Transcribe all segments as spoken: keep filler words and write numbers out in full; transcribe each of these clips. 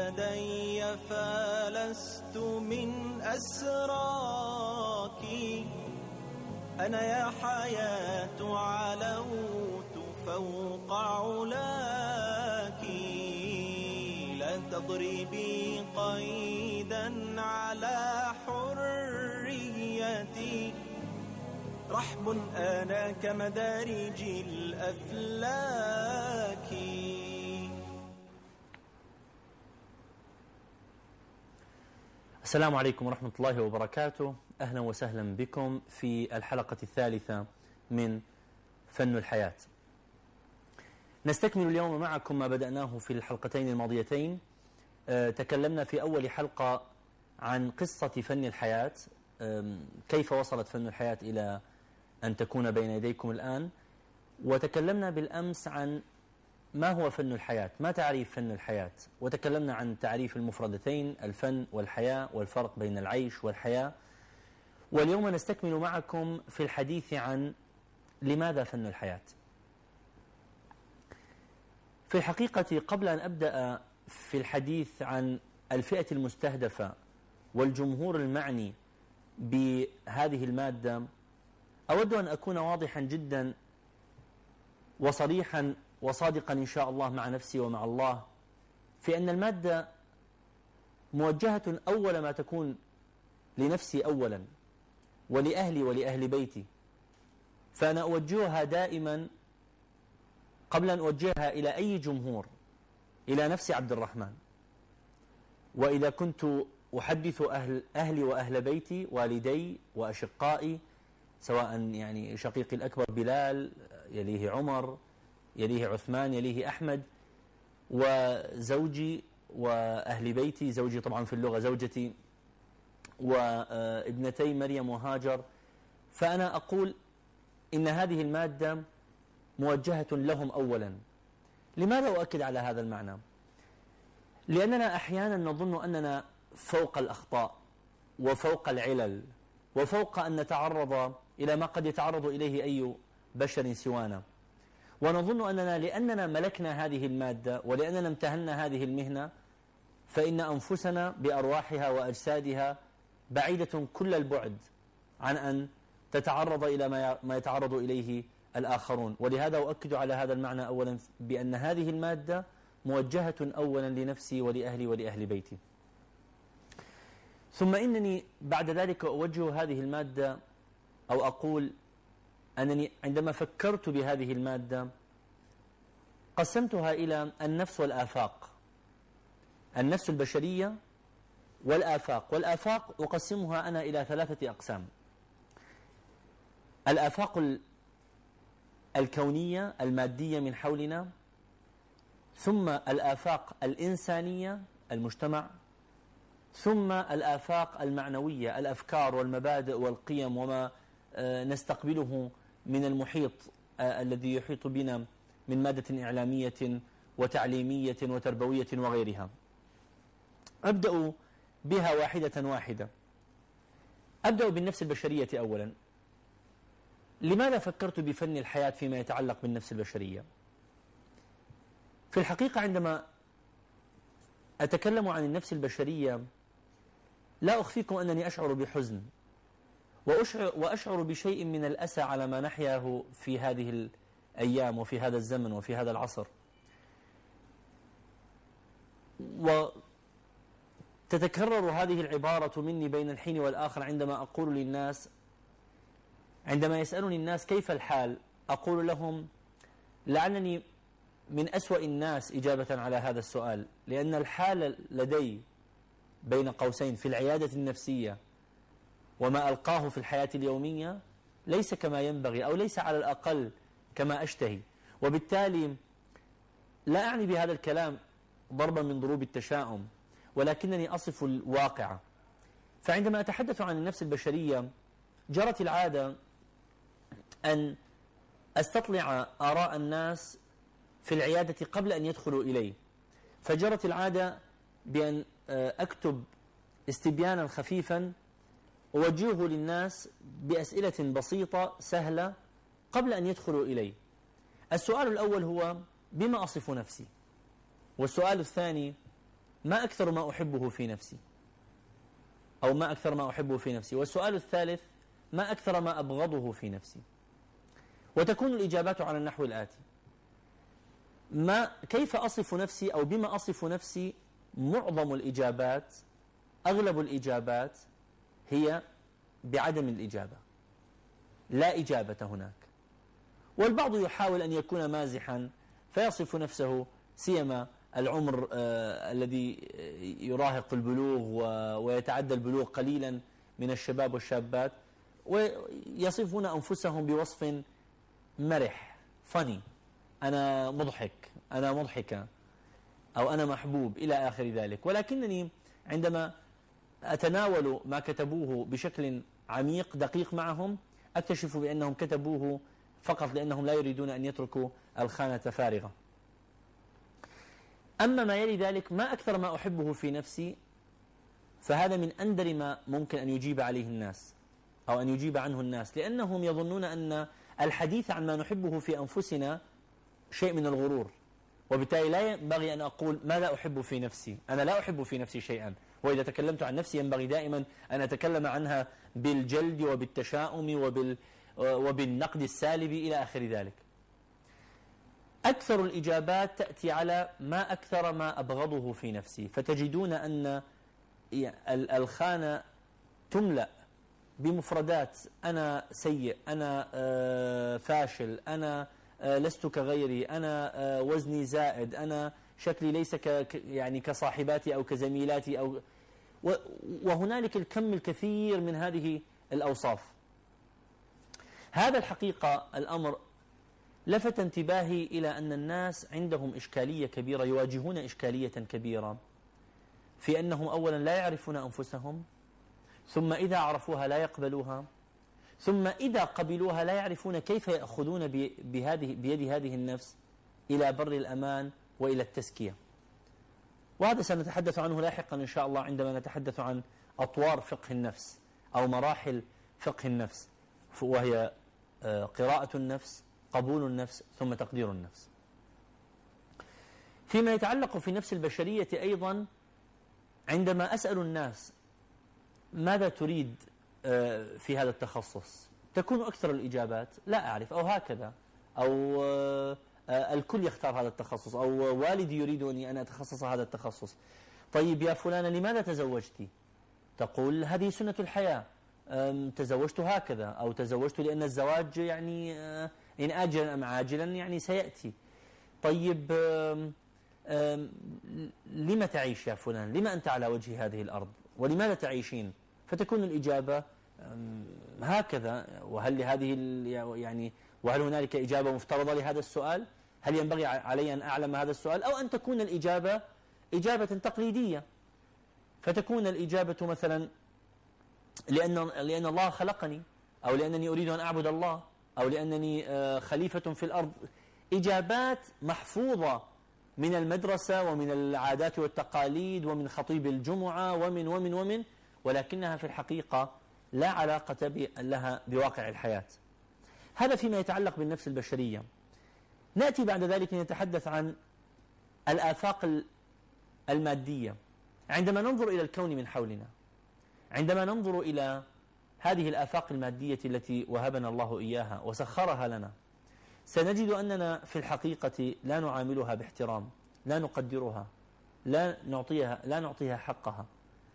لدي فلست من أسراك. أنا يا حياة علوت فوق علاك، لا تضربي قيدا على حريتي. رحب أنا كمدارج الأفلاك. السلام عليكم ورحمة الله وبركاته. أهلا وسهلا بكم في الحلقة الثالثة من فن الحياة. نستكمل اليوم معكم ما بدأناه في الحلقتين الماضيتين. أه تكلمنا في أول حلقة عن قصة فن الحياة، كيف وصلت فن الحياة إلى أن تكون بين يديكم الآن، وتكلمنا بالأمس عن ما هو فن الحياة، ما تعريف فن الحياة، وتكلمنا عن تعريف المفردتين الفن والحياة والفرق بين العيش والحياة. واليوم نستكمل معكم في الحديث عن لماذا فن الحياة. في الحقيقة قبل أن أبدأ في الحديث عن الفئة المستهدفة والجمهور المعني بهذه المادة، أود أن أكون واضحا جدا وصريحا وصادقا إن شاء الله مع نفسي ومع الله في أن المادة موجهة أول ما تكون لنفسي أولا ولأهلي ولأهل بيتي. فأنا أوجهها دائما قبل أن أوجهها إلى أي جمهور إلى نفسي عبد الرحمن. وإذا كنت أحدث أهل أهلي وأهل بيتي والدي وأشقائي، سواء يعني شقيقي الأكبر بلال، يليه عمر، يليه عثمان، يليه أحمد، وزوجي وأهل بيتي، زوجي طبعا في اللغة زوجتي، وابنتي مريم وهاجر، فأنا أقول إن هذه المادة موجهة لهم أولا. لماذا أؤكد على هذا المعنى؟ لأننا أحيانا نظن أننا فوق الأخطاء وفوق العلل وفوق أن نتعرض إلى ما قد يتعرض إليه أي بشر سوانا، ونظن أننا لأننا ملكنا هذه المادة ولأننا امتهنا هذه المهنة فإن أنفسنا بأرواحها وأجسادها بعيدة كل البعد عن أن تتعرض إلى ما يتعرض إليه الآخرون. ولهذا أؤكد على هذا المعنى أولا بأن هذه المادة موجهة أولا لنفسي ولأهلي ولأهل بيتي. ثم إنني بعد ذلك أوجه هذه المادة أو أقول أنني عندما فكرت بهذه المادة قسمتها إلى النفس والآفاق، النفس البشرية والآفاق. والآفاق أقسمها أنا إلى ثلاثة أقسام: الآفاق الكونية المادية من حولنا، ثم الآفاق الإنسانية المجتمع، ثم الآفاق المعنوية الأفكار والمبادئ والقيم وما نستقبله من المحيط الذي يحيط بنا من مادة إعلامية وتعليمية وتربوية وغيرها. أبدأ بها واحدة واحدة. أبدأ بالنفس البشرية أولا. لماذا فكرت بفن الحياة فيما يتعلق بالنفس البشرية؟ في الحقيقة عندما أتكلم عن النفس البشرية لا أخفيكم أنني أشعر بحزن وأشعر, وأشعر بشيء من الأسى على ما نحياه في هذه الأيام وفي هذا الزمن وفي هذا العصر. وتتكرر هذه العبارة مني بين الحين والآخر عندما أقول للناس، عندما يسألني الناس كيف الحال، أقول لهم لعلني من أسوأ الناس إجابة على هذا السؤال، لأن الحال لدي بين قوسين في العيادة النفسية وما ألقاه في الحياة اليومية ليس كما ينبغي، أو ليس على الأقل كما أشتهي. وبالتالي لا أعني بهذا الكلام ضربا من ضروب التشاؤم، ولكنني أصف الواقع. فعندما أتحدث عن النفس البشرية جرت العادة أن أستطلع آراء الناس في العيادة قبل أن يدخلوا إلي، فجرت العادة بأن أكتب استبيانا خفيفا أوجهه للناس بأسئلة بسيطة سهلة قبل أن يدخلوا إلي. السؤال الأول هو: بما أصف نفسي؟ والسؤال الثاني: ما أكثر ما أحبه في نفسي، أو ما أكثر ما أحبه في نفسي. والسؤال الثالث: ما أكثر ما أبغضه في نفسي. وتكون الإجابات على النحو الآتي: ما كيف أصف نفسي أو بما أصف نفسي؟ معظم الإجابات، أغلب الإجابات هي بعدم الإجابة، لا إجابة هناك. والبعض يحاول أن يكون مازحا فيصف نفسه، سيما العمر آه الذي يراهق البلوغ ويتعدى البلوغ قليلا من الشباب والشابات، ويصفون أنفسهم بوصف مرح فني: أنا مضحك، أنا مضحكة، أو أنا محبوب، إلى آخر ذلك. ولكنني عندما أتناول ما كتبوه بشكل عميق دقيق معهم أكتشف بأنهم كتبوه فقط لأنهم لا يريدون أن يتركوا الخانة فارغة. أما ما يلي ذلك: ما أكثر ما أحبه في نفسي، فهذا من أندر ما ممكن أن يجيب عليه الناس أو أن يجيب عنه الناس، لأنهم يظنون أن الحديث عن ما نحبه في أنفسنا شيء من الغرور، وبالتالي لا ينبغي أن أقول ما لا أحب في نفسي. أنا لا أحب في نفسي شيئا، وإذا تكلمت عن نفسي ينبغي دائما أن أتكلم عنها بالجلد وبالتشاؤم وبال وبالنقد السالب إلى آخر ذلك. أكثر الإجابات تأتي على ما أكثر ما أبغضه في نفسي، فتجدون أن الخانة تملأ بمفردات: أنا سيء، أنا فاشل، أنا لست كغيري، أنا وزني زائد، أنا شكلي ليس ك يعني كصاحباتي أو كزميلاتي، أو وهنالك الكم الكثير من هذه الأوصاف. هذا الحقيقة الأمر لفت انتباهي إلى أن الناس عندهم إشكالية كبيرة، يواجهون إشكالية كبيرة في أنهم أولا لا يعرفون أنفسهم، ثم إذا عرفوها لا يقبلوها، ثم إذا قبلوها لا يعرفون كيف يأخذون بهذه بيد هذه النفس إلى بر الأمان وإلى التزكية. وهذا سنتحدث عنه لاحقا إن شاء الله عندما نتحدث عن أطوار فقه النفس أو مراحل فقه النفس، وهي قراءة النفس، قبول النفس، ثم تقدير النفس. فيما يتعلق في نفس البشرية أيضا، عندما أسأل الناس ماذا تريد في هذا التخصص، تكون أكثر الإجابات لا أعرف، أو هكذا، أو الكل يختار هذا التخصص، أو والدي يريدني أن أتخصص هذا التخصص. طيب يا فلانة لماذا تزوجتي؟ تقول هذه سنة الحياة، تزوجت هكذا، أو تزوجت لأن الزواج يعني إن آجلا أم عاجلا يعني سيأتي. طيب لما تعيش يا فلان؟ لما أنت على وجه هذه الأرض؟ ولماذا تعيشين؟ فتكون الإجابة هكذا. وهل لهذه يعني وهل هنالك إجابة مفترضة لهذا السؤال؟ هل ينبغي علي أن أعلم هذا السؤال؟ أو أن تكون الإجابة إجابة تقليدية، فتكون الإجابة مثلا لأن لأن الله خلقني، أو لأنني أريد أن أعبد الله، أو لأنني خليفة في الأرض. إجابات محفوظة من المدرسة ومن العادات والتقاليد ومن خطيب الجمعة ومن ومن ومن ولكنها في الحقيقة لا علاقة لها بواقع الحياة. هذا فيما يتعلق بالنفس البشرية. نأتي بعد ذلك نتحدث عن الآفاق المادية. عندما ننظر إلى الكون من حولنا، عندما ننظر إلى هذه الآفاق المادية التي وهبنا الله إياها وسخرها لنا، سنجد أننا في الحقيقة لا نعاملها باحترام، لا نقدرها، لا نعطيها لا نعطيها حقها.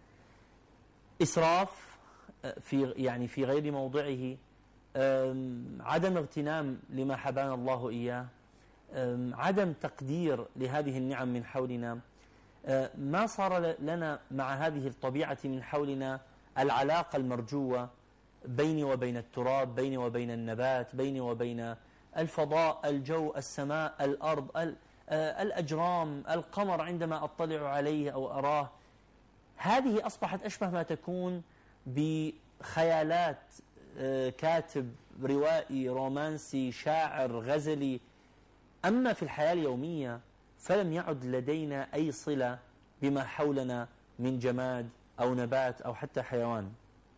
إسراف في يعني في غير موضعه، عدم اغتنام لما حبانا الله إياه، عدم تقدير لهذه النعم من حولنا، ما صار لنا مع هذه الطبيعة من حولنا العلاقة المرجوة بيني وبين التراب، بيني وبين النبات، بيني وبين الفضاء، الجو، السماء، الأرض، الأجرام، القمر عندما أطلع عليه أو أراه. هذه أصبحت أشبه ما تكون بخيالات كاتب روائي رومانسي شاعر غزلي. أما في الحياة اليومية فلم يعد لدينا أي صلة بما حولنا من جماد أو نبات أو حتى حيوان.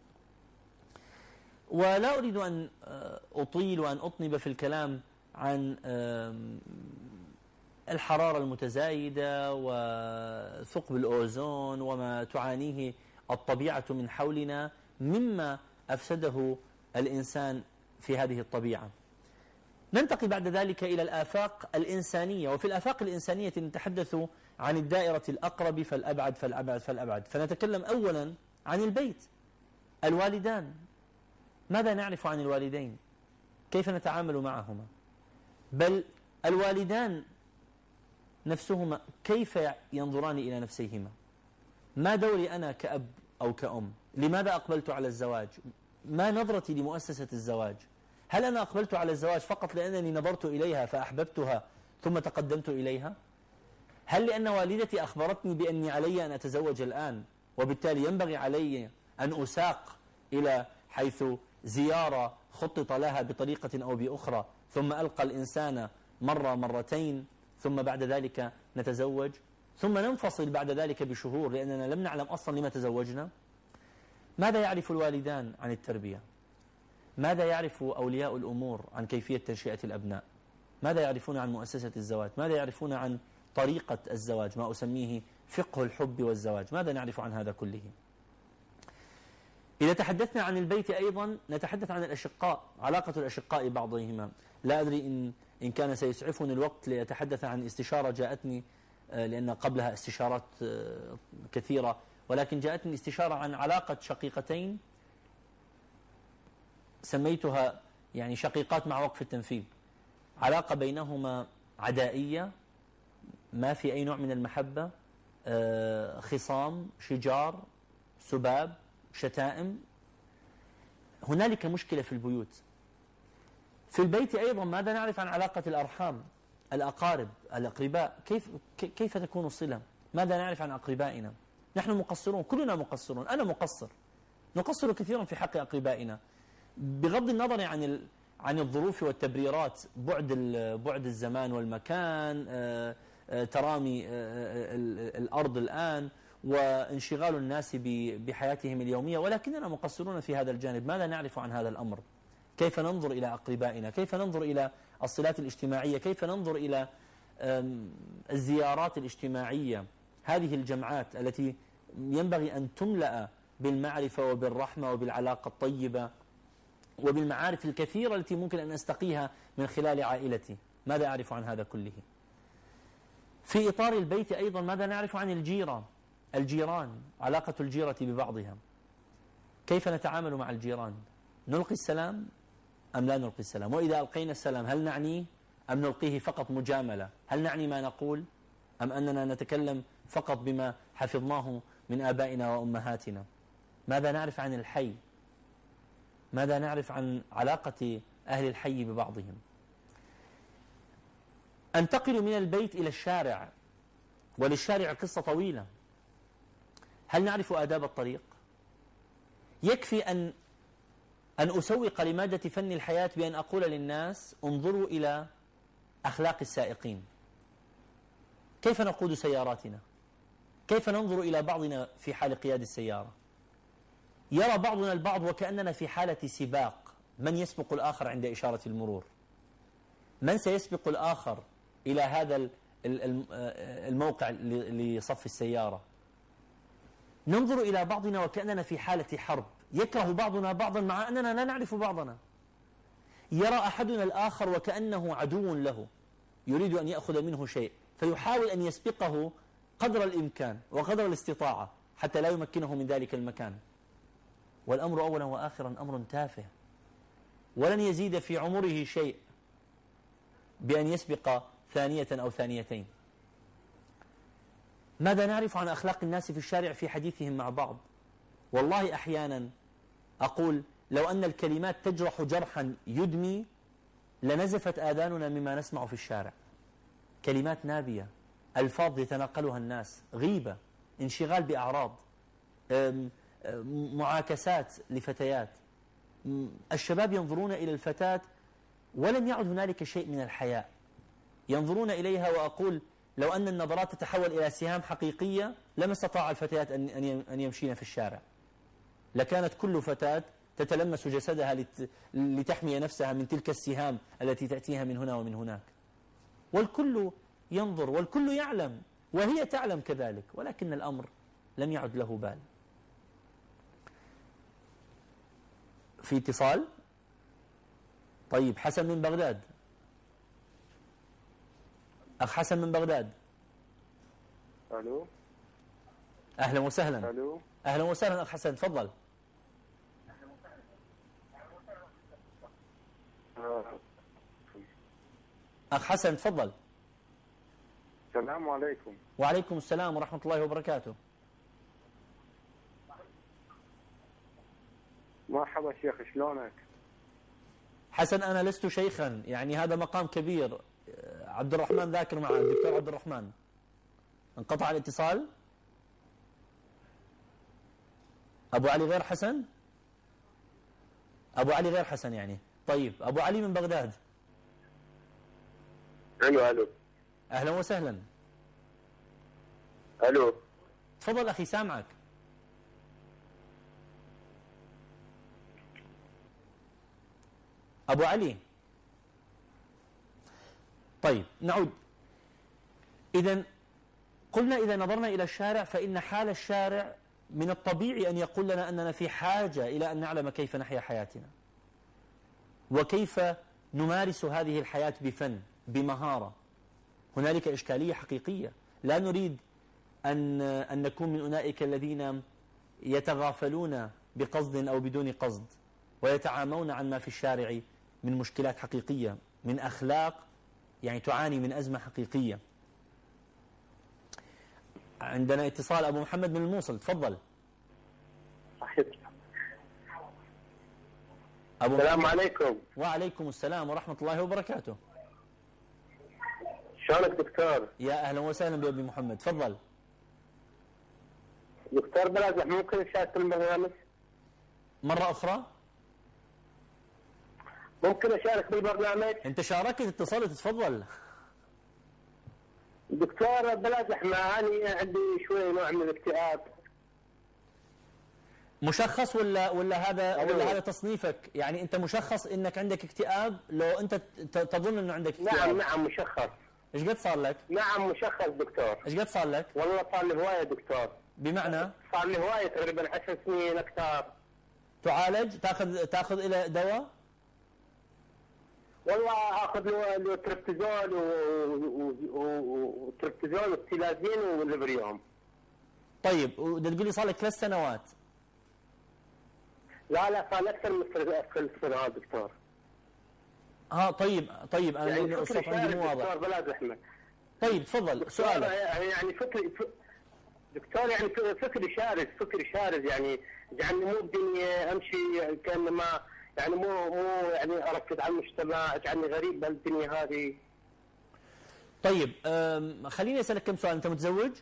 ولا أريد أن أطيل وأن أطنب في الكلام عن الحرارة المتزايدة وثقب الأوزون وما تعانيه الطبيعة من حولنا مما أفسده الإنسان في هذه الطبيعة. ننتقل بعد ذلك إلى الآفاق الإنسانية، وفي الآفاق الإنسانية نتحدث عن الدائرة الأقرب فالأبعد فالأبعد فالأبعد. فنتكلم أولا عن البيت، الوالدان. ماذا نعرف عن الوالدين؟ كيف نتعامل معهما؟ بل الوالدان نفسهما كيف ينظران إلى نفسيهما؟ ما دوري أنا كأب أو كأم؟ لماذا أقبلت على الزواج؟ ما نظرتي لمؤسسة الزواج؟ هل أنا أقبلت على الزواج فقط لأنني نظرت إليها فأحببتها ثم تقدمت إليها؟ هل لأن والدتي أخبرتني بأني علي أن أتزوج الآن وبالتالي ينبغي علي أن أساق إلى حيث زيارة خطط لها بطريقة أو بأخرى ثم ألقى الإنسان مرة مرتين ثم بعد ذلك نتزوج ثم ننفصل بعد ذلك بشهور لأننا لم نعلم أصلا لما تزوجنا؟ ماذا يعرف الوالدان عن التربية؟ ماذا يعرف أولياء الأمور عن كيفية تنشئة الأبناء؟ ماذا يعرفون عن مؤسسة الزواج؟ ماذا يعرفون عن طريقة الزواج، ما أسميه فقه الحب والزواج؟ ماذا نعرف عن هذا كله؟ إذا تحدثنا عن البيت أيضا نتحدث عن الأشقاء، علاقة الأشقاء بعضهما. لا أدري إن إن كان سيسعفني الوقت لأتحدث عن استشارة جاءتني، لأن قبلها استشارات كثيرة، ولكن جاءتني استشارة عن علاقة شقيقتين سميتها يعني شقيقات مع وقف التنفيذ. علاقة بينهما عدائية، ما في أي نوع من المحبة، خصام، شجار، سباب، شتائم. هنالك مشكلة في البيوت. في البيت أيضا ماذا نعرف عن علاقة الأرحام، الأقارب، الأقرباء؟ كيف كيف تكون الصلة؟ ماذا نعرف عن أقربائنا؟ نحن مقصرون، كلنا مقصرون، أنا مقصر، نقصر كثيرا في حق أقربائنا بغض النظر عن عن الظروف والتبريرات، بعد بعد الزمان والمكان، ترامي الأرض الآن وانشغال الناس بحياتهم اليومية، ولكننا مقصرون في هذا الجانب. ماذا نعرف عن هذا الأمر؟ كيف ننظر إلى أقربائنا؟ كيف ننظر إلى الصلات الاجتماعية؟ كيف ننظر إلى الزيارات الاجتماعية؟ هذه الجمعات التي ينبغي أن تملأ بالمعرفة وبالرحمة وبالعلاقة الطيبة وبالمعارف الكثيرة التي ممكن أن أستقيها من خلال عائلتي. ماذا أعرف عن هذا كله؟ في إطار البيت أيضا ماذا نعرف عن الجيرة، الجيران، علاقة الجيرة ببعضها؟ كيف نتعامل مع الجيران؟ نلقي السلام أم لا نلقي السلام؟ وإذا ألقينا السلام هل نعنيه أم نلقيه فقط مجاملة؟ هل نعني ما نقول أم أننا نتكلم فقط بما حفظناه من آبائنا وأمهاتنا؟ ماذا نعرف عن الحي؟ ماذا نعرف عن علاقة أهل الحي ببعضهم؟ أنتقل من البيت إلى الشارع، وللشارع قصة طويلة. هل نعرف آداب الطريق؟ يكفي أن أن أسوق لمادة فن الحياة بأن أقول للناس انظروا إلى أخلاق السائقين، كيف نقود سياراتنا، كيف ننظر إلى بعضنا في حال قيادة السيارة. يرى بعضنا البعض وكأننا في حالة سباق، من يسبق الآخر عند إشارة المرور، من سيسبق الآخر إلى هذا الموقع لصف السيارة. ننظر إلى بعضنا وكأننا في حالة حرب، يكره بعضنا بعضا مع أننا لا نعرف بعضنا. يرى أحدنا الآخر وكأنه عدو له يريد أن يأخذ منه شيء، فيحاول أن يسبقه قدر الإمكان وقدر الاستطاعة حتى لا يمكنه من ذلك المكان. والأمر أولا وآخرا أمر تافه، ولن يزيد في عمره شيء بأن يسبق ثانية أو ثانيتين. ماذا نعرف عن أخلاق الناس في الشارع في حديثهم مع بعض؟ والله أحيانا أقول لو أن الكلمات تجرح جرحا يدمي لنزفت آذاننا مما نسمع في الشارع. كلمات نابية، ألفاظ يتناقلها الناس، غيبة، انشغال بأعراض، معاكسات لفتيات. الشباب ينظرون إلى الفتاة ولم يعد هنالك شيء من الحياء، ينظرون إليها، وأقول لو أن النظرات تتحول إلى سهام حقيقية لما استطاع الفتيات أن يمشين في الشارع، لكانت كل فتاة تتلمس جسدها لتحمي نفسها من تلك السهام التي تأتيها من هنا ومن هناك. والكل ينظر والكل يعلم وهي تعلم كذلك، ولكن الأمر لم يعد له بال. في اتصال؟ طيب حسن من بغداد. أخ حسن من بغداد. ألو. أهلا وسهلا. ألو. أهلا وسهلا أخ حسن، تفضل. أخ حسن تفضل. السلام عليكم. وعليكم السلام ورحمة الله وبركاته. مرحبا شيخ، شلونك؟ حسن أنا لست شيخا، يعني هذا مقام كبير. عبد الرحمن ذاكر معه، الدكتور عبد الرحمن. انقطع الاتصال. أبو علي غير حسن؟ أبو علي غير حسن يعني. طيب أبو علي من بغداد. ألو ألو. أهلا وسهلا. ألو. تفضل أخي سامعك. أبو علي. طيب نعود. إذن قلنا إذا نظرنا إلى الشارع فإن حال الشارع من الطبيعي أن يقول لنا أننا في حاجة إلى أن نعلم كيف نحيا حياتنا وكيف نمارس هذه الحياة بفن بمهارة. هنالك إشكالية حقيقية، لا نريد أن أن نكون من أولئك الذين يتغافلون بقصد أو بدون قصد ويتعامون عن ما في الشارع من مشكلات حقيقية، من أخلاق يعني تعاني من أزمة حقيقية. عندنا اتصال أبو محمد من الموصل، تفضل. أبو السلام عليكم. وعليكم السلام ورحمة الله وبركاته. شلونك دكتور؟ يا أهلا وسهلا بأبي محمد، تفضل. دكتور بلازح، ممكن أشارك بالبرنامج؟ مرة أخرى؟ ممكن أشارك بالبرنامج؟ أنت شاركت، اتصلت، تفضل. دكتور بلازح، معاني عندي شوي نوع من الاكتئاب. مشخص ولا ولا هذا أيوة. ولا هذا تصنيفك؟ يعني أنت مشخص إنك عندك اكتئاب لو أنت تظن إنه عندك اكتئاب؟ نعم نعم مشخص. إيش قد صار لك؟ نعم مشخص دكتور. إيش قد صار لك؟ والله صار لي هواية دكتور. بمعنى؟ صار لي هواية تقريبا عشر سنين أكثر. تعالج؟ تاخذ تاخذ إلى دواء؟ والله اخذ له تريبتازول وتريبتازول والتيلازين والليفريوم. طيب وده تقول لي صار لك ثلاث سنوات؟ لا لا صار اكثر من ثلاث سنوات دكتور. ها طيب طيب انا يعني الصوت عندي مو واضح. دكتور بلاد احمد. طيب تفضل سؤالك. يعني فكري دكتور، يعني فكري شارد فكري شارد يعني جعلني مو بدنيا امشي كانما يعني مو مو يعني اركز على المجتمع، جعلني غريب بهالدنيا هذه. طيب خليني اسالك كم سؤال. انت متزوج؟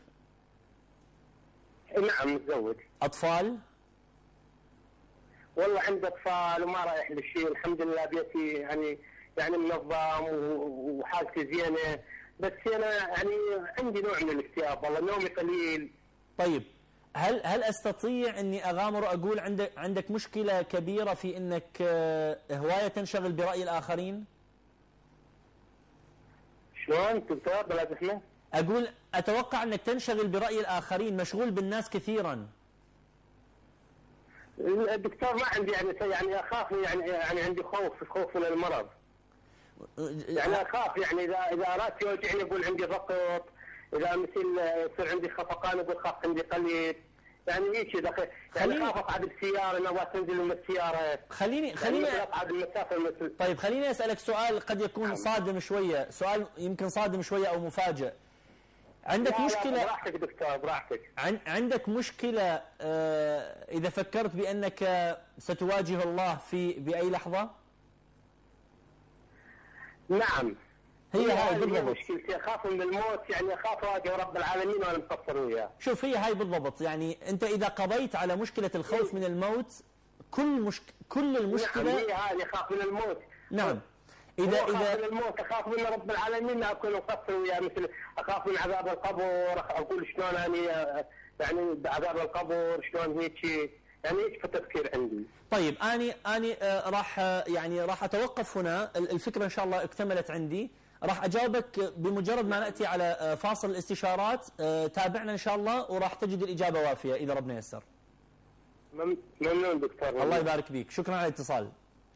نعم متزوج. اطفال؟ والله عندي اطفال وما رايح للشيء، الحمد لله بيتي يعني يعني منظم وحالتي زينه، بس انا يعني عندي نوع من الاكتئاب، والله نومي قليل. طيب هل هل استطيع اني اغامر واقول عندك عندك مشكله كبيره في انك هوايه تنشغل براي الاخرين؟ شلون دكتور بلاد احمد؟ اقول اتوقع انك تنشغل براي الاخرين، مشغول بالناس كثيرا. الدكتور ما عندي يعني يعني اخاف يعني يعني عندي خوف خوف من المرض. يعني اخاف يعني اذا اذا راسي يوجعني اقول عندي ضغط، اذا مثل يصير عندي خفقان اقول خاف عندي قلب، يعني هيك اذا يعني اخاف اقعد بالسياره نبغى تنزل من السياره. خليني خليني يعني اقعد المسافه مثل. طيب خليني اسالك سؤال قد يكون صادم شويه، سؤال يمكن صادم شويه او مفاجئ. عندك لا مشكله؟ لا براحتك دكتور براحتك. عندك مشكله آه اذا فكرت بانك ستواجه الله في باي لحظه؟ نعم هي هاي بالضبط مشكلتي، اخاف من الموت، يعني اخاف اواجه رب العالمين وانا مقصر وياه. شوف هي هاي بالضبط، يعني انت اذا قضيت على مشكله الخوف من الموت كل مشك... كل المشكله. نعم هي هذه اخاف من الموت. نعم اذا اذا اذا من الموت اخاف من رب العالمين اكون مقصر وياه، مثل اخاف من عذاب القبر، اقول شلون اني يعني بعذاب القبر شلون هيك، يعني هيك التفكير عندي. طيب اني اني آه راح آه يعني راح اتوقف هنا، الفكره ان شاء الله اكتملت عندي. راح أجاوبك بمجرد ما نأتي على فاصل الاستشارات. تابعنا إن شاء الله وراح تجد الإجابة وافية إذا ربنا يسر. ممنون دكتور. الله يبارك بيك، شكرا على الاتصال.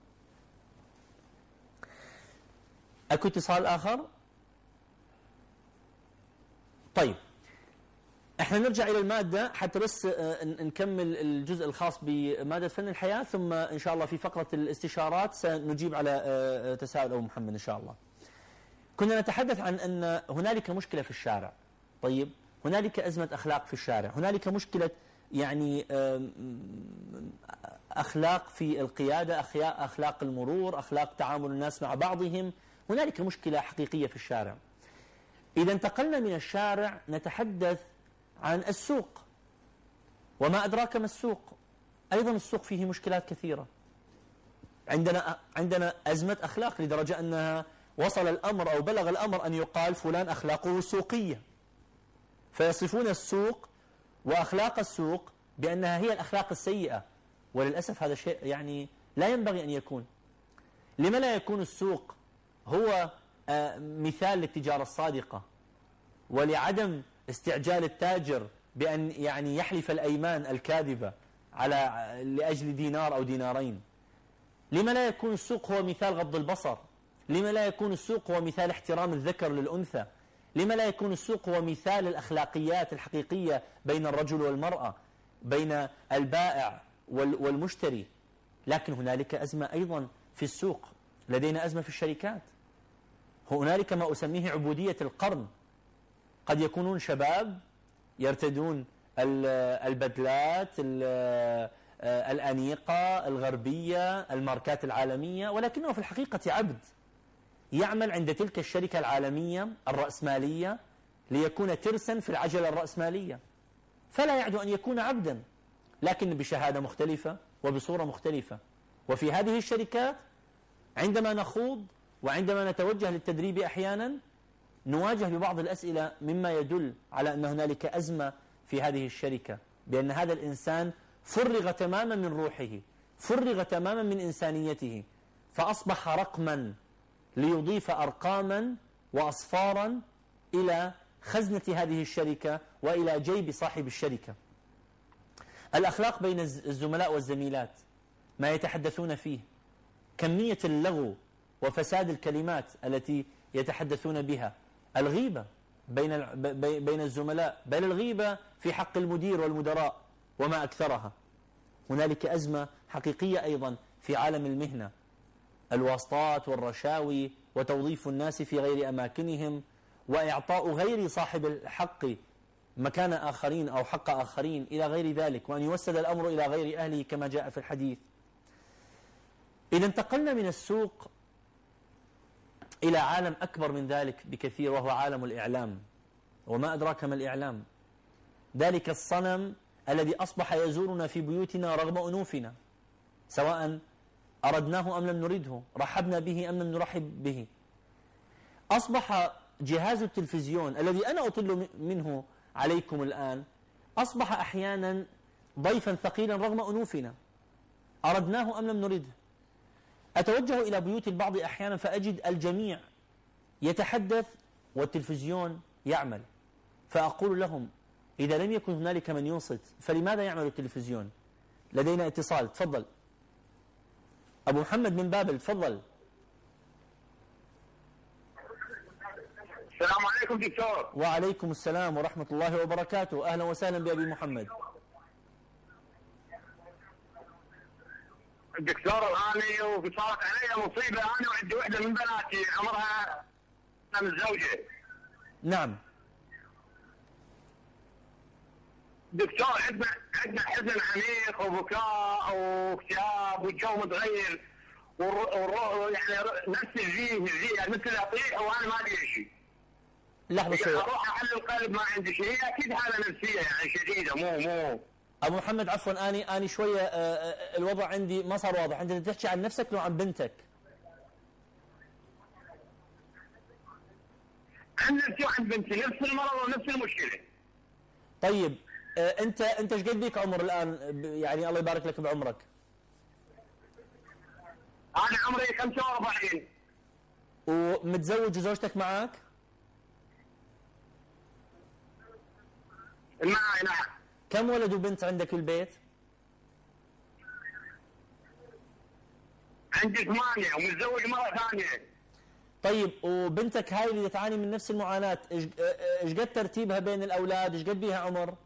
أكو اتصال آخر؟ طيب احنا نرجع إلى المادة حتى بس نكمل الجزء الخاص بمادة فن الحياة، ثم إن شاء الله في فقرة الاستشارات سنجيب على تساؤل أبو محمد إن شاء الله. كنا نتحدث عن أن هنالك مشكلة في الشارع. طيب هنالك أزمة أخلاق في الشارع، هنالك مشكلة يعني أخلاق في القيادة، أخلاق المرور، أخلاق تعامل الناس مع بعضهم، هنالك مشكلة حقيقية في الشارع. إذا انتقلنا من الشارع نتحدث عن السوق، وما أدراك ما السوق. أيضا السوق فيه مشكلات كثيرة. عندنا عندنا أزمة أخلاق لدرجة أنها وصل الأمر أو بلغ الأمر أن يقال فلان أخلاقه سوقية، فيصفون السوق وأخلاق السوق بأنها هي الأخلاق السيئة، وللأسف هذا شيء يعني لا ينبغي أن يكون. لما لا يكون السوق هو مثال للتجارة الصادقة، ولعدم استعجال التاجر بأن يعني يحلف الأيمان الكاذبة على لأجل دينار أو دينارين؟ لما لا يكون السوق هو مثال غض البصر؟ لما لا يكون السوق هو مثال احترام الذكر للأنثى؟ لما لا يكون السوق هو مثال الأخلاقيات الحقيقية بين الرجل والمرأة، بين البائع والمشتري؟ لكن هنالك أزمة أيضا في السوق، لدينا أزمة في الشركات. هنالك ما أسميه عبودية القرن. قد يكونون شباب يرتدون البدلات الأنيقة الغربية الماركات العالمية، ولكنه في الحقيقة عبد يعمل عند تلك الشركة العالمية الرأسمالية ليكون ترسا في العجلة الرأسمالية، فلا يعد أن يكون عبدا، لكن بشهادة مختلفة وبصورة مختلفة. وفي هذه الشركات عندما نخوض وعندما نتوجه للتدريب أحيانا نواجه ببعض الأسئلة مما يدل على أن هنالك أزمة في هذه الشركة، بأن هذا الإنسان فرغ تماما من روحه، فرغ تماما من إنسانيته، فأصبح رقما ليضيف أرقاما وأصفارا إلى خزنة هذه الشركة وإلى جيب صاحب الشركة. الأخلاق بين الزملاء والزميلات، ما يتحدثون فيه، كمية اللغو وفساد الكلمات التي يتحدثون بها، الغيبة بين بين الزملاء، بل الغيبة في حق المدير والمدراء وما أكثرها. هنالك أزمة حقيقية أيضا في عالم المهنة، الواسطات والرشاوي وتوظيف الناس في غير أماكنهم، وإعطاء غير صاحب الحق مكان آخرين أو حق آخرين إلى غير ذلك، وأن يوسد الأمر إلى غير أهله كما جاء في الحديث. إذا انتقلنا من السوق إلى عالم أكبر من ذلك بكثير، وهو عالم الإعلام. وما أدراك ما الإعلام؟ ذلك الصنم الذي أصبح يزورنا في بيوتنا رغم أنوفنا، سواء أردناه أم لم نرده، رحبنا به أم لم نرحب به. أصبح جهاز التلفزيون الذي أنا أطل منه عليكم الآن، أصبح أحيانا ضيفا ثقيلا رغم أنوفنا، أردناه أم لم نرده. أتوجه إلى بيوت البعض أحيانا فأجد الجميع يتحدث والتلفزيون يعمل، فأقول لهم إذا لم يكن هنالك من ينصت فلماذا يعمل التلفزيون؟ لدينا اتصال، تفضل أبو محمد من بابل، تفضل. السلام عليكم دكتور. وعليكم السلام ورحمة الله وبركاته، أهلا وسهلا بأبي محمد. دكتور أنا وصارت علي مصيبة، أنا وعندي وحدة من بناتي عمرها من الزوجة. نعم دكتور، عندنا عندنا حزن عميق وبكاء واكتئاب والجو متغير والروح يعني نفس الجيه الجيه يعني مثل اطيح وانا ما ادري شيء. لحظة شوي، اروح احل القلب ما عندي شيء، هي اكيد حالة نفسية يعني شديدة. مو مو أبو محمد عفوا، أني أني شوية الوضع عندي ما صار واضح. أنت تحكي عن نفسك لو عن بنتك؟ عن نفسي وعن بنتي، نفس المرض ونفس المشكلة. طيب أنت أنت ايش قد بيك عمر الآن؟ يعني الله يبارك لك بعمرك. أنا عمري خمسة وأربعين. ومتزوج وزوجتك معك؟ معي نعم. كم ولد وبنت عندك في البيت؟ عندي ثمانية ومتزوج مرة ثانية. طيب وبنتك هاي اللي تعاني من نفس المعاناة ايش ايش قد ترتيبها بين الأولاد؟ ايش قد بيها عمر؟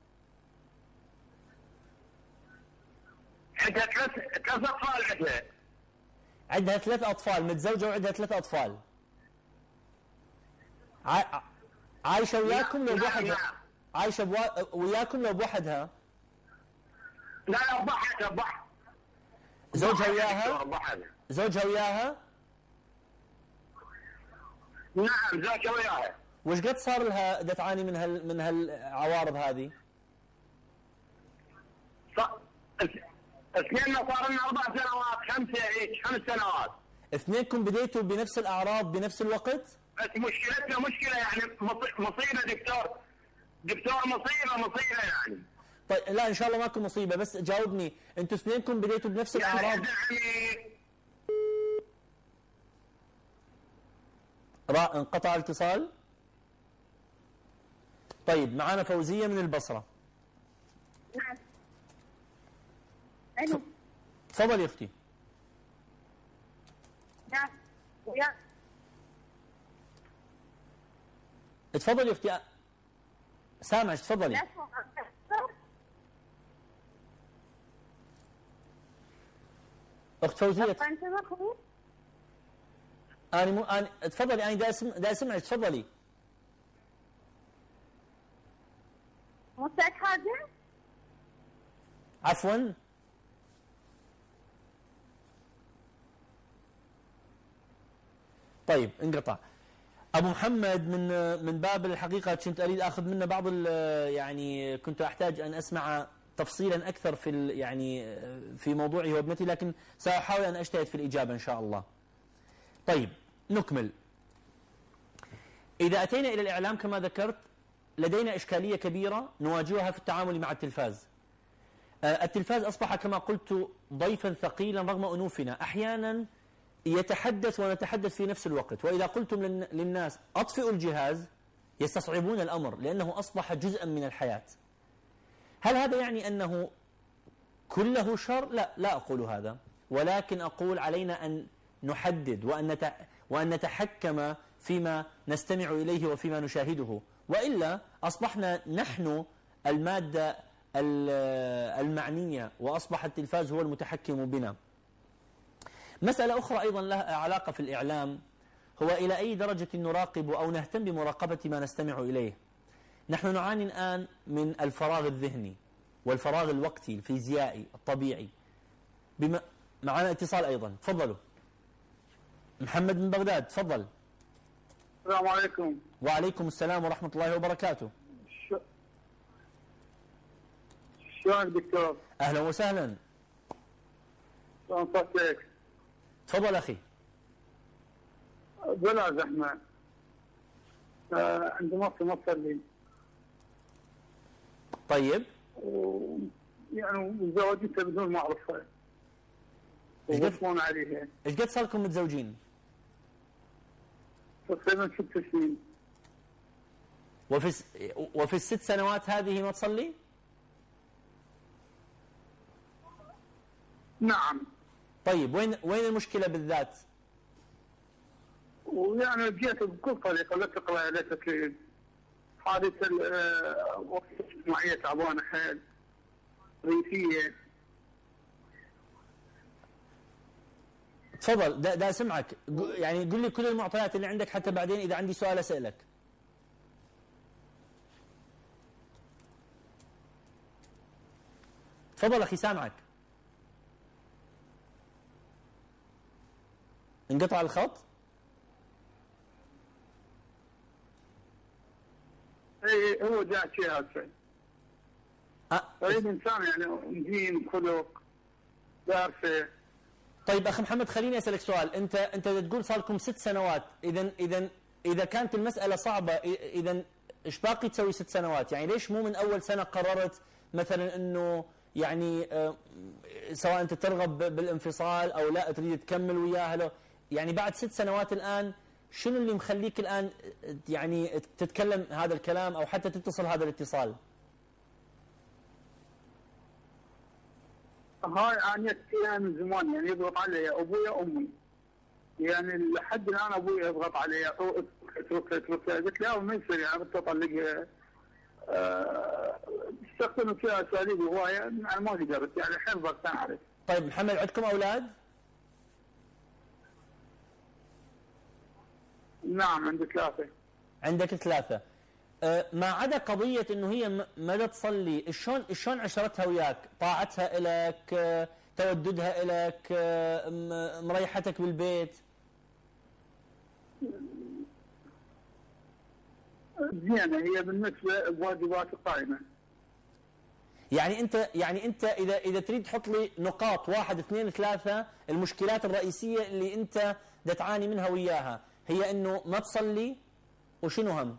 عندها ثلاث ثلاث أطفال عندها. عندها ثلاث أطفال، متزوجة وعندها ثلاث أطفال. ع... عايشة وياكم لو بوحدها؟ عايشة بوا... وياكم لو بوحدها؟ لا لا بوحدها بوحدها. زوجها وياها؟ زوجها وياها؟ نعم زوجها وياها. وش قد صار لها دا تعاني من هال من هالعوارض هذه؟ صار اثنين صار لنا اربع سنوات خمسه هيك خمس سنوات. اثنينكم بديتوا بنفس الاعراض بنفس الوقت؟ بس مشكلتنا مشكله يعني مصيبه دكتور دكتور مصيبه مصيبه يعني. طيب لا ان شاء الله ماكو مصيبه، بس جاوبني، انتوا اثنينكم بديتوا بنفس يعني الاعراض؟ يعني را انقطع الاتصال؟ طيب معانا فوزيه من البصره. نعم. الو. تفضلي يا اختي. نعم. ويا تفضلي يا اختي. سامعك تفضلي. لا اخت فوزيه. انت مخبوط؟ انا مو انا تفضلي، انا دا اسم دا اسمعك تفضلي. مستعد حاجه؟ عفوا. طيب انقطع. ابو محمد من من باب الحقيقه كنت اريد اخذ منه بعض يعني كنت احتاج ان اسمع تفصيلا اكثر في يعني في موضوعي وابنتي، لكن ساحاول ان اجتهد في الاجابه ان شاء الله. طيب نكمل. اذا اتينا الى الاعلام كما ذكرت لدينا اشكاليه كبيره نواجهها في التعامل مع التلفاز. التلفاز اصبح كما قلت ضيفا ثقيلا رغم انوفنا، احيانا يتحدث ونتحدث في نفس الوقت، وإذا قلتم للناس أطفئوا الجهاز يستصعبون الأمر لأنه أصبح جزءا من الحياة. هل هذا يعني أنه كله شر؟ لا، لا أقول هذا، ولكن أقول علينا أن نحدد وأن وأن نتحكم فيما نستمع إليه وفيما نشاهده، وإلا أصبحنا نحن المادة المعنية وأصبح التلفاز هو المتحكم بنا. مسألة أخرى أيضا لها علاقة في الإعلام، هو إلى أي درجة نراقب أو نهتم بمراقبة ما نستمع إليه. نحن نعاني الآن من الفراغ الذهني والفراغ الوقتي الفيزيائي الطبيعي. بما معنا اتصال أيضا، تفضلوا. محمد من بغداد، تفضل. السلام عليكم. وعليكم السلام ورحمة الله وبركاته. شلونك دكتور؟ أهلا وسهلا. شلون صحتك؟ تفضل أخي. بلا زحمة. آه عندي مصر مصر لي. طيب. و... يعني زوجتها بدون معرفة. ويصفون عليها. ايش قد صار لكم متزوجين؟ تقريبا ست سنين. وفي س... وفي الست سنوات هذه ما تصلي؟ نعم. طيب وين وين المشكلة بالذات؟ ويعني جيت بكل طريقة، لا تقرأ لا تكليف. حادثة وقت اجتماعية تعبانة حيل. ريفية. تفضل، دا, دا اسمعك، يعني قل لي كل المعطيات اللي عندك حتى بعدين إذا عندي سؤال أسألك. تفضل أخي سامعك. انقطع الخط؟ اي هو جاء شيء هالشيء. أه. اريد انسان يعني دين خلق دارسه. طيب اخي محمد خليني اسالك سؤال، انت انت تقول صار لكم ست سنوات، اذا اذا اذا كانت المساله صعبه اذا ايش باقي تسوي ست سنوات؟ يعني ليش مو من اول سنه قررت مثلا انه يعني آه سواء انت ترغب بالانفصال او لا تريد تكمل وياها؟ لو يعني بعد ست سنوات الآن شنو اللي مخليك الآن يعني تتكلم هذا الكلام أو حتى تتصل هذا الاتصال؟ هاي أنا يعني من زمان يعني يضغط علي أبوي وأمي، يعني لحد الآن أبوي يضغط علي اترك اترك قلت له ما يصير يعني بتطلق. استخدموا فيها أساليب هواية أنا ما قدرت يعني الحين ضغطان علي. طيب محمد عندكم أولاد؟ نعم عندي ثلاثة. عندك ثلاثة. أه ما عدا قضية انه هي ما تصلي، شلون شلون عشرتها وياك؟ طاعتها لك، أه توددها لك، أه مريحتك بالبيت؟ زينة هي بالنسبة بواجبات قائمة. يعني انت يعني انت اذا اذا تريد تحط لي نقاط واحد اثنين ثلاثة المشكلات الرئيسية اللي انت دا تعاني منها وياها، هي انه ما تصلي وشنو هم؟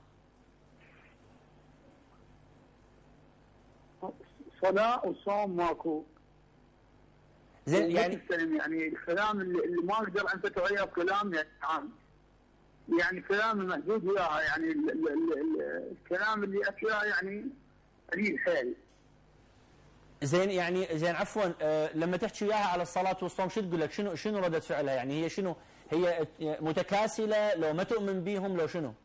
صلاة وصوم ماكو. زين يعني يعني الكلام اللي, اللي ما اقدر انت وياه كلام يعني عام. يعني كلام محدود وياها يعني ال ال ال ال الكلام اللي اتياه يعني قليل حيل. زين يعني زين عفوا آه لما تحكي وياها على الصلاة والصوم شو تقول لك؟ شنو شنو ردة فعلها؟ يعني هي شنو؟ هي متكاسلة لو ما تؤمن بيهم لو شنو؟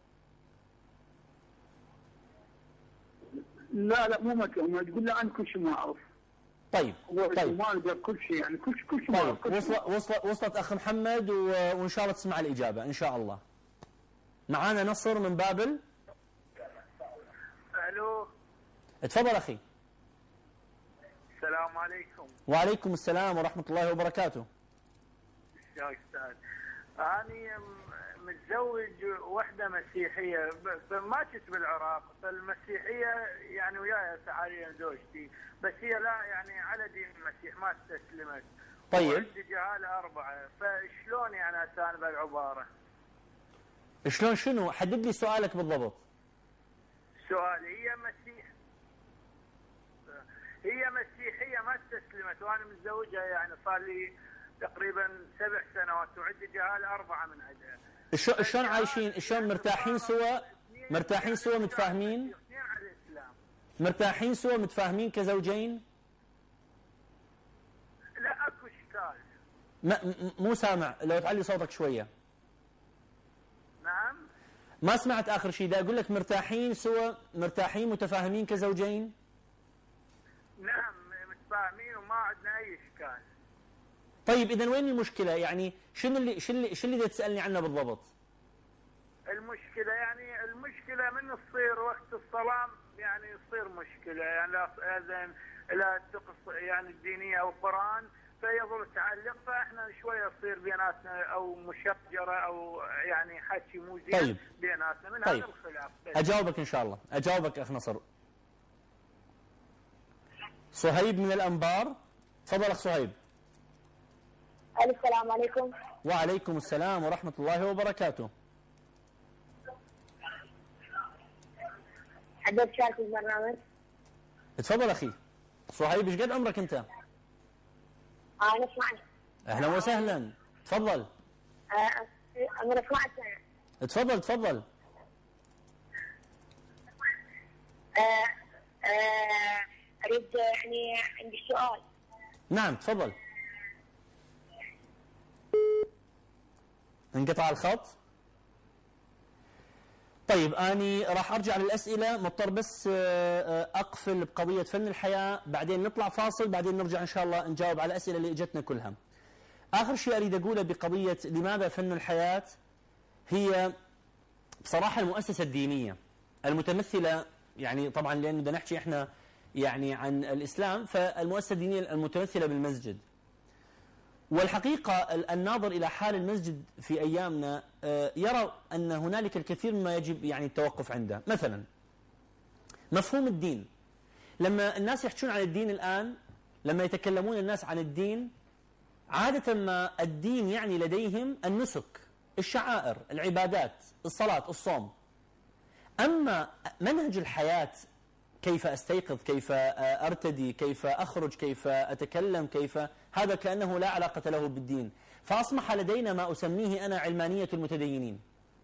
لا لا مو متؤمن، تقول له انا كل شيء ما اعرف. طيب طيب ما اقدر كل شيء يعني كل شيء كل شيء طيب وصلت وصلت وصلت اخ محمد وان شاء الله تسمع الاجابة ان شاء الله. معانا نصر من بابل. الو تفضل اخي. السلام عليكم. وعليكم السلام ورحمة الله وبركاته. يا استاذ أنا متزوج وحدة مسيحية ما كنت بالعراق، فالمسيحية يعني وياي حاليا زوجتي، بس هي لا يعني على دين المسيح ما استسلمت. طيب وعندي جهالة أربعة، فشلون يعني أتاني بالعبارة؟ شلون شنو؟ حدد لي سؤالك بالضبط. سؤالي هي مسيح هي مسيحية ما استسلمت وأنا متزوجها يعني صار لي تقريبا سبع سنوات وعندي جهالة أربعة من عندها. شلون عايشين؟ شلون مرتاحين سوا؟ مرتاحين سوا متفاهمين؟ مرتاحين سوا متفاهمين كزوجين؟ لا اكو اشكال. ما مو سامع، لو تعلي صوتك شوية. نعم؟ ما سمعت آخر شيء، دا أقول لك مرتاحين سوا، مرتاحين متفاهمين كزوجين؟ نعم متفاهمين وما عندنا أي إشكال. طيب إذا وين المشكلة؟ يعني شنو اللي شو اللي شو اللي بدك تسألني عنه بالضبط؟ المشكلة يعني المشكلة من تصير وقت الصلاة يعني يصير مشكلة، يعني لا إذا لا تقص يعني الدينية أو القرآن فيظل تعلق، فإحنا شوية يصير بيناتنا أو مشجرة أو يعني حكي مو زين طيب. بيناتنا من طيب. هذا الخلاف. أجاوبك إن شاء الله، أجاوبك أخ نصر. صهيب من الأنبار، تفضل أخ صهيب. السلام عليكم. وعليكم السلام ورحمة الله وبركاته. حبيت شارك البرنامج. تفضل أخي. صهيب ايش قد عمرك أنت؟ أنا اثنعش. أهلا وسهلا، تفضل. عمري اثنعش سنة. تفضل تفضل. آه آه أريد يعني عندي سؤال. نعم تفضل. انقطع الخط. طيب أني راح أرجع للأسئلة، مضطر بس أقفل بقضية فن الحياة، بعدين نطلع فاصل، بعدين نرجع إن شاء الله نجاوب على الأسئلة اللي إجتنا كلها. آخر شيء أريد أقوله بقضية لماذا فن الحياة، هي بصراحة المؤسسة الدينية المتمثلة، يعني طبعا لأنه بدنا نحكي إحنا يعني عن الإسلام، فالمؤسسة الدينية المتمثلة بالمسجد. والحقيقة الناظر إلى حال المسجد في أيامنا يرى أن هنالك الكثير مما يجب يعني التوقف عنده. مثلا مفهوم الدين، لما الناس يحكون عن الدين الآن، لما يتكلمون الناس عن الدين، عادة ما الدين يعني لديهم النسك، الشعائر، العبادات، الصلاة، الصوم. أما منهج الحياة كيف أستيقظ، كيف أرتدي، كيف أخرج، كيف أتكلم، كيف هذا كأنه لا علاقة له بالدين. فأصبح لدينا ما أسميه أنا علمانية المتدينين.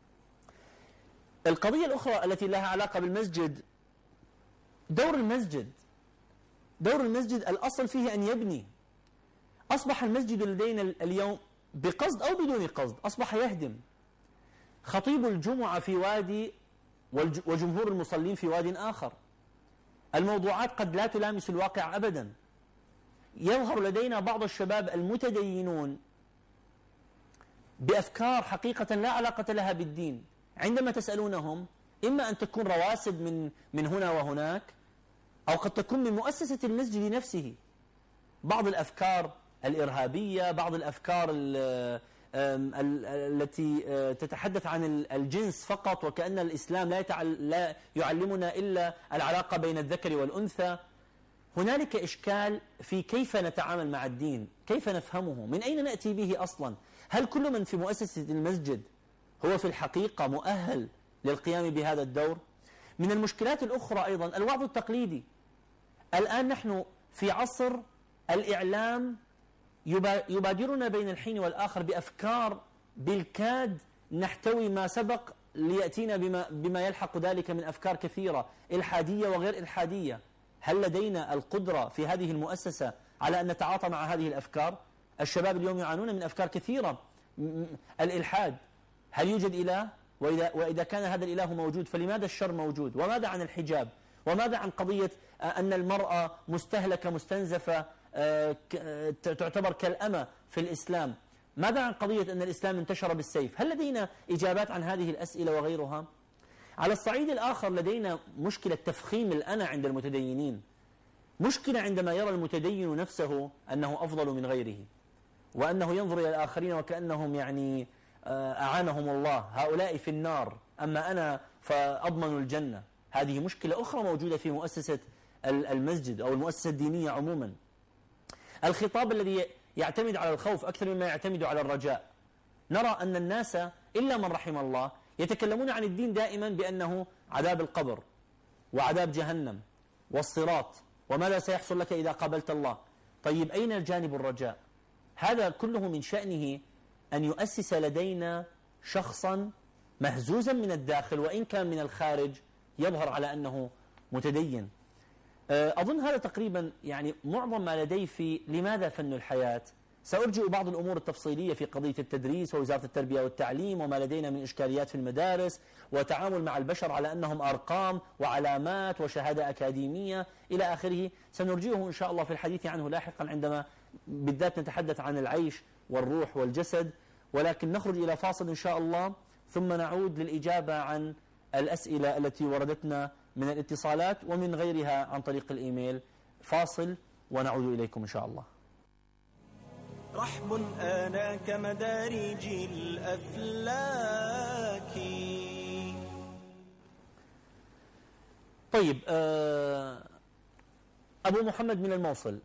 القضية الأخرى التي لها علاقة بالمسجد، دور المسجد. دور المسجد الأصل فيه أن يبني. أصبح المسجد لدينا اليوم بقصد أو بدون قصد أصبح يهدم. خطيب الجمعة في وادي وجمهور المصلين في واد آخر. الموضوعات قد لا تلامس الواقع أبدا. يظهر لدينا بعض الشباب المتدينون بأفكار حقيقة لا علاقة لها بالدين. عندما تسألونهم إما أن تكون رواسب من من هنا وهناك، أو قد تكون من مؤسسة المسجد نفسه. بعض الأفكار الإرهابية، بعض الأفكار التي تتحدث عن الجنس فقط، وكأن الإسلام لا لا يعلمنا إلا العلاقة بين الذكر والأنثى. هنالك إشكال في كيف نتعامل مع الدين، كيف نفهمه، من أين نأتي به أصلا. هل كل من في مؤسسة المسجد هو في الحقيقة مؤهل للقيام بهذا الدور؟ من المشكلات الأخرى أيضا الوعظ التقليدي. الآن نحن في عصر الإعلام يبادرنا بين الحين والآخر بأفكار بالكاد نحتوي ما سبق ليأتينا بما, بما يلحق ذلك من أفكار كثيرة إلحادية وغير إلحادية. هل لدينا القدرة في هذه المؤسسة على أن نتعاطى مع هذه الأفكار؟ الشباب اليوم يعانون من أفكار كثيرة. الإلحاد، هل يوجد إله؟ وإذا, وإذا كان هذا الإله موجود فلماذا الشر موجود؟ وماذا عن الحجاب؟ وماذا عن قضية أن المرأة مستهلكة مستنزفة تعتبر كالأمة في الإسلام؟ ماذا عن قضية أن الإسلام انتشر بالسيف؟ هل لدينا إجابات عن هذه الأسئلة وغيرها؟ على الصعيد الآخر لدينا مشكلة تفخيم الأنا عند المتدينين. مشكلة عندما يرى المتدين نفسه أنه أفضل من غيره، وأنه ينظر إلى الآخرين وكأنهم يعني أعانهم الله، هؤلاء في النار أما أنا فأضمن الجنة. هذه مشكلة أخرى موجودة في مؤسسة المسجد أو المؤسسة الدينية عموما. الخطاب الذي يعتمد على الخوف أكثر مما يعتمد على الرجاء. نرى أن الناس إلا من رحم الله يتكلمون عن الدين دائما بأنه عذاب القبر وعذاب جهنم والصراط وماذا سيحصل لك إذا قابلت الله. طيب أين الجانب الرجاء؟ هذا كله من شأنه أن يؤسس لدينا شخصا مهزوزا من الداخل وإن كان من الخارج يظهر على أنه متدين. أظن هذا تقريبا يعني معظم ما لدي في لماذا فن الحياة. سأرجئ بعض الأمور التفصيلية في قضية التدريس ووزارة التربية والتعليم وما لدينا من إشكاليات في المدارس وتعامل مع البشر على أنهم أرقام وعلامات وشهادة أكاديمية إلى آخره. سنرجئه إن شاء الله في الحديث عنه لاحقا عندما بالذات نتحدث عن العيش والروح والجسد. ولكن نخرج إلى فاصل إن شاء الله ثم نعود للإجابة عن الأسئلة التي وردتنا من الاتصالات ومن غيرها عن طريق الإيميل. فاصل ونعود إليكم إن شاء الله. رحب أنا كمدارج الأفلاك. طيب أبو محمد من الموصل،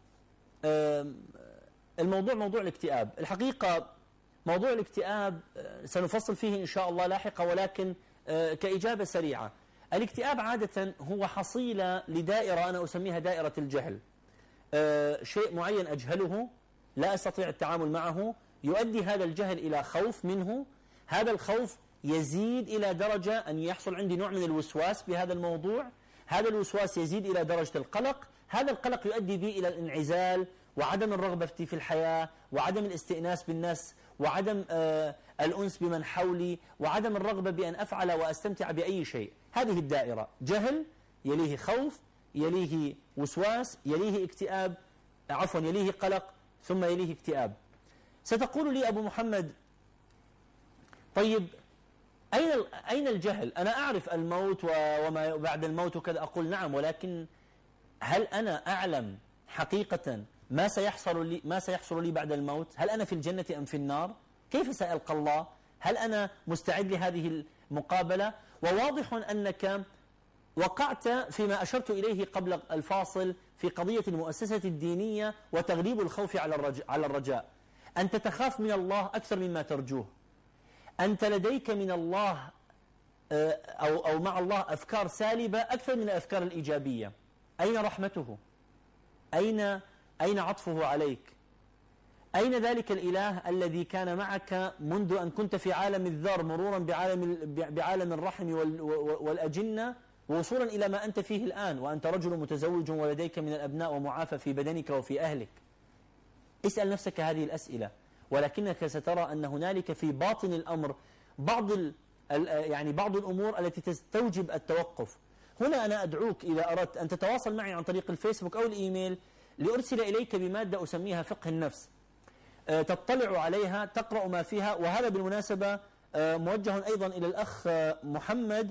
الموضوع موضوع الاكتئاب. الحقيقة موضوع الاكتئاب سنفصل فيه إن شاء الله لاحقا، ولكن كإجابة سريعة، الاكتئاب عادة هو حصيلة لدائرة أنا أسميها دائرة الجهل. شيء معين أجهله لا أستطيع التعامل معه، يؤدي هذا الجهل إلى خوف منه. هذا الخوف يزيد إلى درجة أن يحصل عندي نوع من الوسواس بهذا الموضوع. هذا الوسواس يزيد إلى درجة القلق. هذا القلق يؤدي بي إلى الانعزال وعدم الرغبة في الحياة وعدم الاستئناس بالناس وعدم آه الأنس بمن حولي وعدم الرغبة بأن أفعل وأستمتع بأي شيء. هذه الدائرة: جهل يليه خوف يليه وسواس يليه اكتئاب عفوا يليه قلق ثم يليه اكتئاب. ستقول لي أبو محمد طيب أين أين الجهل؟ أنا أعرف الموت وما بعد الموت وكذا. أقول نعم، ولكن هل أنا أعلم حقيقة ما سيحصل لي ما سيحصل لي بعد الموت؟ هل أنا في الجنة أم في النار؟ كيف سألقى الله؟ هل أنا مستعد لهذه المقابلة؟ وواضح أنك وقعت فيما أشرت إليه قبل الفاصل في قضية المؤسسة الدينية وتغليب الخوف على الرجاء, على الرجاء. أنت تخاف من الله أكثر مما ترجوه. أنت لديك من الله أو, أو مع الله أفكار سالبة أكثر من الأفكار الإيجابية. أين رحمته؟ أين أين عطفه عليك؟ أين ذلك الإله الذي كان معك منذ أن كنت في عالم الذر مرورا بعالم بعالم الرحم والأجنة ووصولا إلى ما أنت فيه الآن، وأنت رجل متزوج ولديك من الأبناء ومعافى في بدنك وفي أهلك؟ اسأل نفسك هذه الأسئلة، ولكنك سترى أن هنالك في باطن الأمر بعض يعني بعض الأمور التي تستوجب التوقف. هنا أنا أدعوك إذا أردت أن تتواصل معي عن طريق الفيسبوك أو الإيميل لأرسل إليك بمادة أسميها فقه النفس، تطلع عليها، تقرأ ما فيها. وهذا بالمناسبة موجه أيضا إلى الأخ محمد،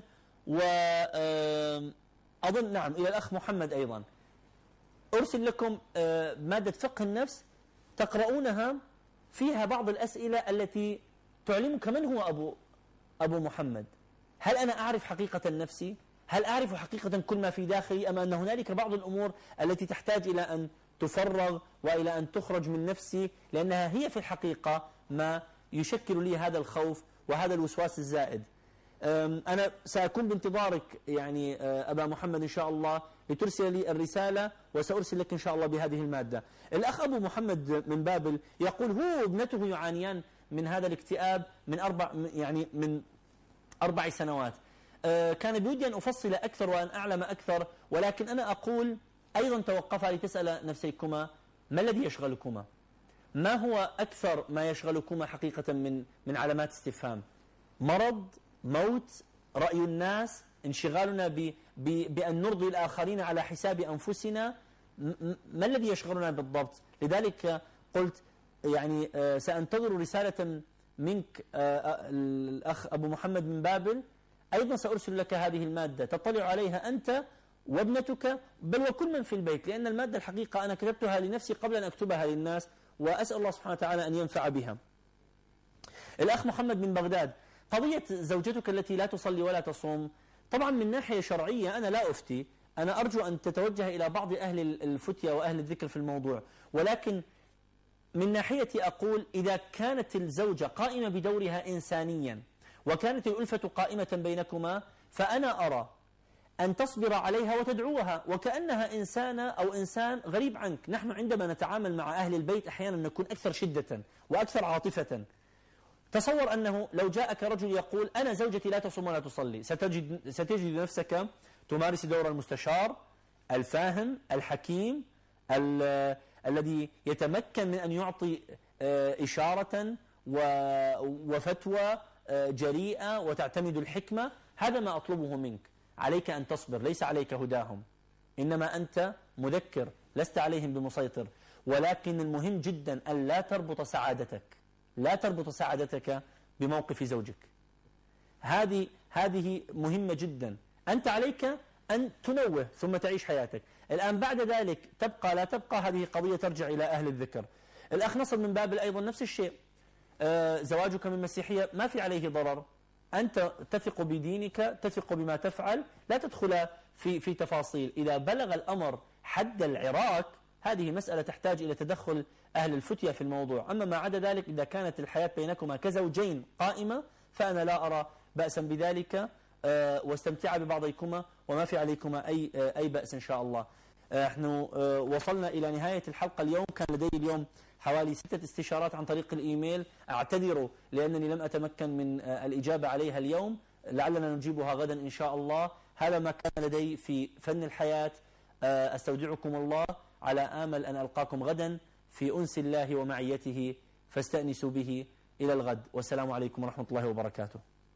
وأظن نعم إلى الأخ محمد أيضا. أرسل لكم مادة فقه النفس تقرؤونها، فيها بعض الأسئلة التي تعلمك من هو أبو أبو محمد. هل أنا أعرف حقيقة نفسي؟ هل أعرف حقيقة كل ما في داخلي؟ أم أن هنالك بعض الأمور التي تحتاج إلى أن تفرغ وإلى أن تخرج من نفسي، لأنها هي في الحقيقة ما يشكل لي هذا الخوف وهذا الوسواس الزائد. أنا سأكون بانتظارك يعني أبا محمد إن شاء الله لترسل لي الرسالة، وسأرسل لك إن شاء الله بهذه المادة. الأخ أبو محمد من بابل يقول هو وابنته يعانيان من هذا الاكتئاب من أربع يعني من أربع سنوات. كان بودي أن أفصل أكثر وأن أعلم أكثر، ولكن أنا أقول أيضا توقفا لتسأل نفسيكما ما الذي يشغلكما؟ ما هو أكثر ما يشغلكما حقيقة من من علامات استفهام؟ مرض، موت، رأي الناس، انشغالنا ب ب بأن نرضي الآخرين على حساب أنفسنا؟ ما الذي يشغلنا بالضبط؟ لذلك قلت يعني سأنتظر رسالة منك الأخ أبو محمد من بابل. أيضا سأرسل لك هذه المادة تطلع عليها أنت وابنتك، بل وكل من في البيت، لأن المادة الحقيقة أنا كتبتها لنفسي قبل أن أكتبها للناس، وأسأل الله سبحانه وتعالى أن ينفع بها. الأخ محمد من بغداد، قضية زوجتك التي لا تصلي ولا تصوم، طبعا من ناحية شرعية أنا لا أفتي، أنا أرجو أن تتوجه إلى بعض أهل الفتية وأهل الذكر في الموضوع، ولكن من ناحيتي أقول إذا كانت الزوجة قائمة بدورها إنسانيا وكانت الألفة قائمة بينكما، فأنا أرى أن تصبر عليها وتدعوها وكأنها إنسانة أو إنسان غريب عنك. نحن عندما نتعامل مع أهل البيت أحيانا نكون أكثر شدة وأكثر عاطفة. تصور أنه لو جاءك رجل يقول أنا زوجتي لا تصوم ولا تصلي، ستجد, ستجد نفسك تمارس دور المستشار الفاهم الحكيم الذي يتمكن من أن يعطي إشارة وفتوى جريئة وتعتمد الحكمة. هذا ما أطلبه منك. عليك أن تصبر، ليس عليك هداهم، إنما أنت مذكر، لست عليهم بمسيطر. ولكن المهم جدا أن لا تربط سعادتك لا تربط سعادتك بموقف زوجك. هذه هذه مهمة جدا. أنت عليك أن تنوه ثم تعيش حياتك. الآن بعد ذلك تبقى لا تبقى، هذه قضية ترجع إلى أهل الذكر. الأخ نصر من بابل أيضا نفس الشيء. آه زواجك من مسيحية ما في عليه ضرر، أنت تثق بدينك، تثق بما تفعل، لا تدخل في في تفاصيل. إذا بلغ الأمر حد العراك هذه مسألة تحتاج إلى تدخل أهل الفتية في الموضوع. أما ما عدا ذلك إذا كانت الحياة بينكما كزوجين قائمة فأنا لا أرى بأسا بذلك، أه واستمتع ببعضكما وما في عليكما أي, أه أي بأس إن شاء الله. نحن أه وصلنا إلى نهاية الحلقة اليوم. كان لدي اليوم حوالي ستة استشارات عن طريق الإيميل، أعتذر لأنني لم أتمكن من أه الإجابة عليها اليوم، لعلنا نجيبها غدا إن شاء الله. هذا ما كان لدي في فن الحياة. أه أستودعكم الله على آمل أن ألقاكم غدا في أنس الله ومعيته، فاستأنسوا به. إلى الغد، والسلام عليكم ورحمة الله وبركاته.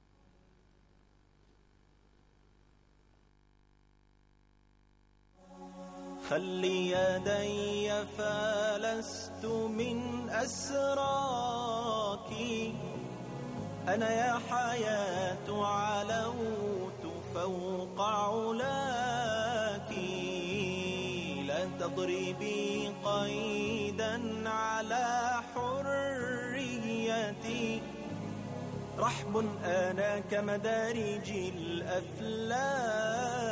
خلي يدي فلست من أسراك، أنا يا حياة علوت فوق علاك، لا تضربي قيدا على حريتي، رحب أنا كمدارج الأفلاك.